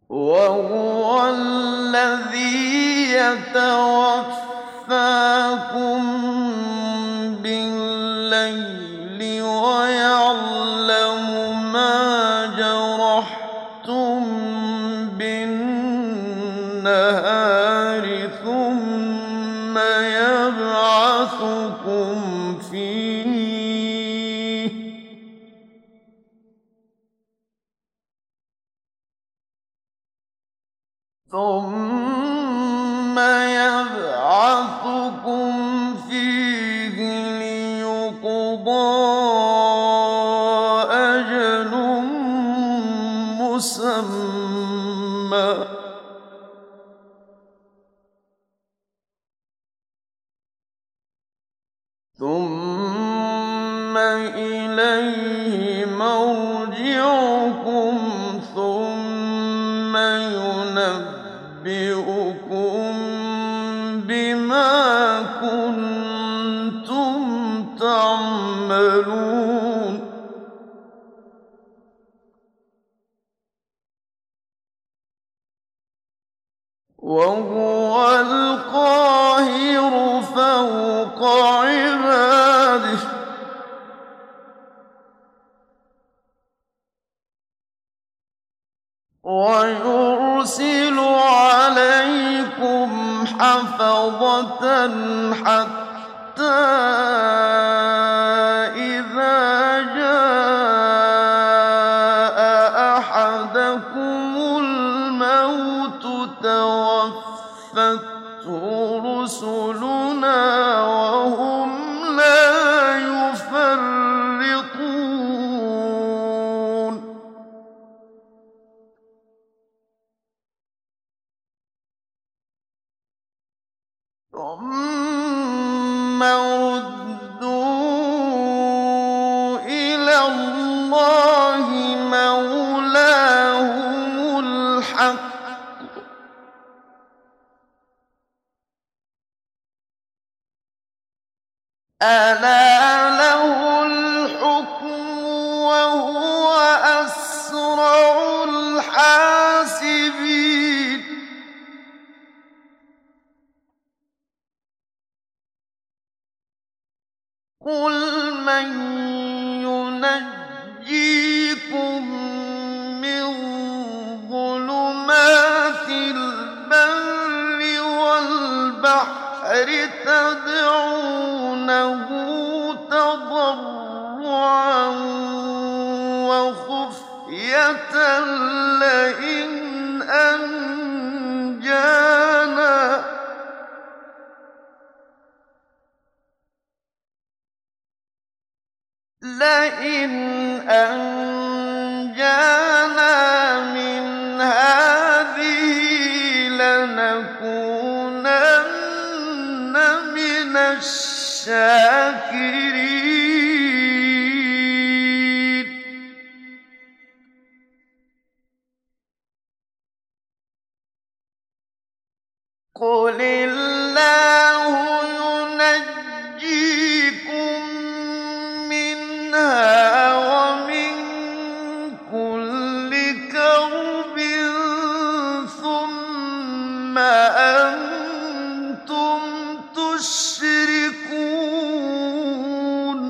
وهو الذي يتوفاكم بالليل ويعلم ما جرحتم بالنهار ثم يبعثكم فيه ليقضى أجل مسمى ثم إليه مرجعكم ثم ينبئكم بما كنتم تعملون وهو القاهر فوق عباده ويرسل عليكم حفظة حتى إذا جاء أحدكم الموت توفته رسلنا وهم لا يفرطون ثم ردوا إلى الله مولاهم الحق ألا له الحكم وهو أسرع الحاسبين قل من ينجيكم من ظلمات البر والبحر تدعونه تضرعا وخفية لئن أنجانا من هذه لنكونن من الشاكرين قل الله ينجيكم منها ومن كل كرب ثم أنتم تشركون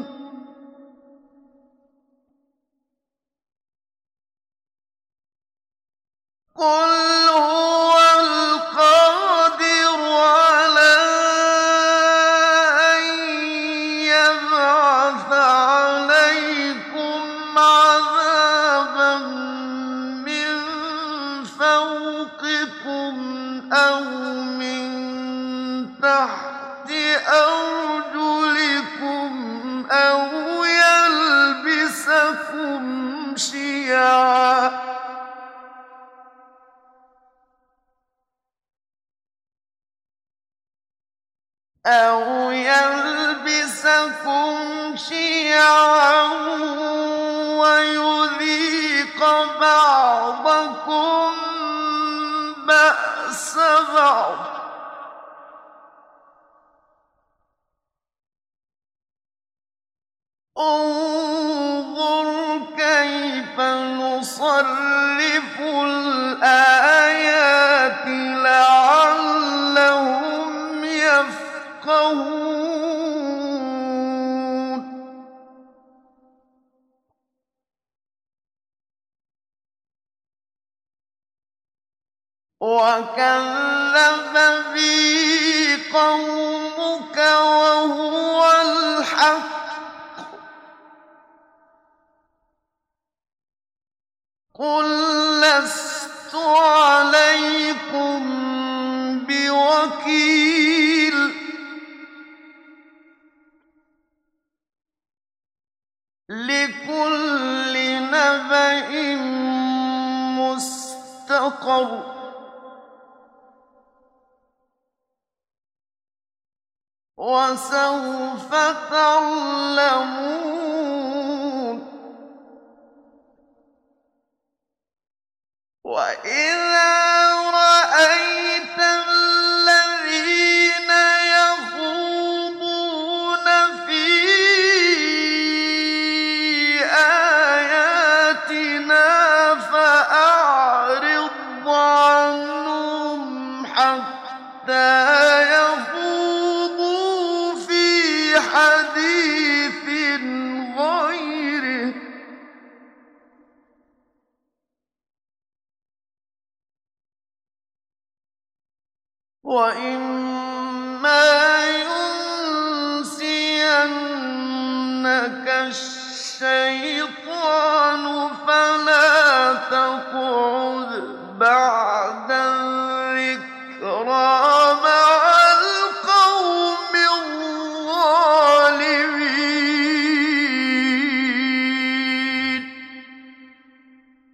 قل هو القادر على أن يبعث عليكم عذابا من فوقكم أو من تحت أرجلكم أو يلبسكم شيعا ويذيق بعضكم بأس بعض انظر كيف نصرف الآيات وَكَذَّبَ بِهِ قَوْمُكَ وَهُوَ الْحَقُّ ۚ قُل لَّسْتُ عَلَيْكُم بِوَكِيلٍ لِّكُلِّ نَبَإٍ مُّسْتَقَرٌّ ۚ وَسَوْفَ تَعْلَمُونَ وَإِذَا رَأَيْتَ الَّذِينَ يَخُوضُونَ فِي آيَاتِنَا فَأَعْرِضْ عَنْهُمْ حَتَّىٰ يَخُوضُوا فِي حَدِيثٍ غَيْرِهِ ۚ وَإِمَّا يُنسِيَنَّكَ الشَّيْطَانُ فَلَا